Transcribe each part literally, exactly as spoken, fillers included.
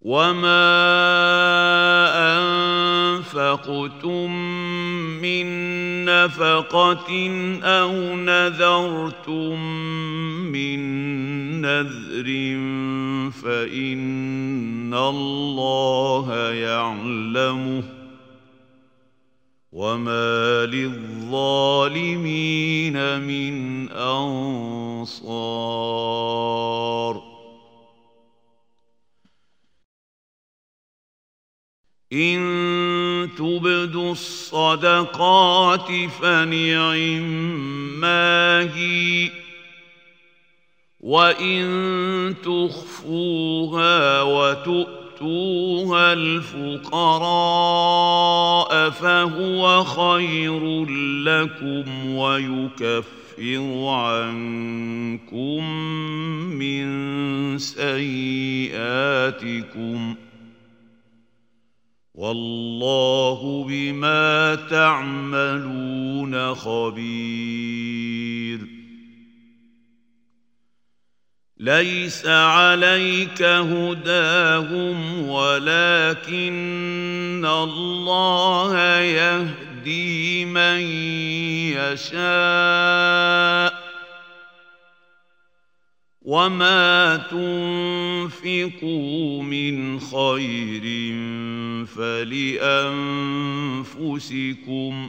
وما أنفقتم من نفقة أو نذرتم من نذر فإن الله يعلمه وما للظالمين من أنصار إن تبدوا الصدقات فنعما هي وإن تخفوها وتؤتوها الفقراء فهو خير لكم ويكفر عنكم من سيئاتكم والله بما تعملون خبير ليس عليك هداهم ولكن الله يهدي من يشاء وما تنفقوا من خير فلأنفسكم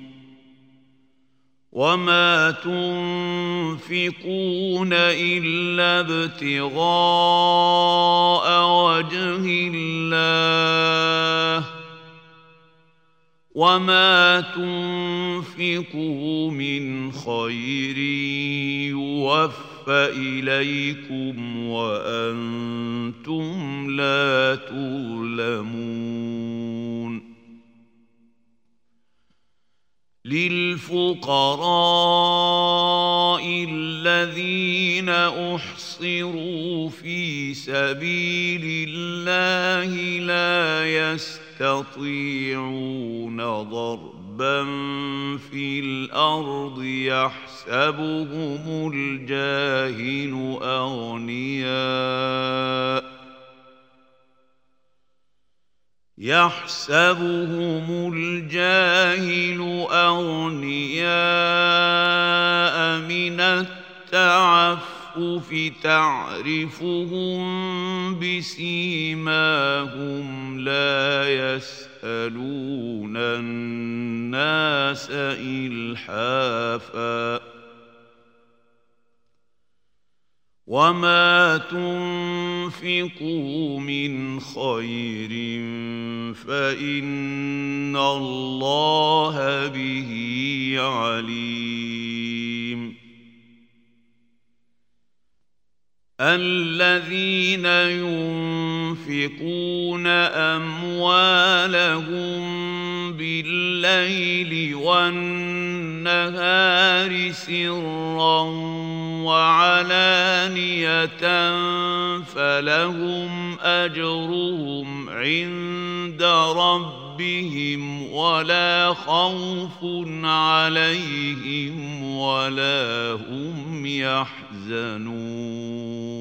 وما تنفقون إلا ابتغاء وجه الله وما تنفقوا من خير يوفى إليكم وأنتم لا تظلمون للفقراء الذين أحصروا في سبيل الله لا يستطيعون ضربا في الأرض يحسبهم الجاهل أغنياء يحسبهم الجاهل أغنياء من التعفف تعرفهم بسيماهم لا يسألون الناس إلحافا وما تنفقوا من خير فإن الله به عليم الذين ينفقون أموالهم بالليل والنهار سرا وعلانية فلهم أجرهم عند ربهم ولا خوف عليهم ولا هم يحزنون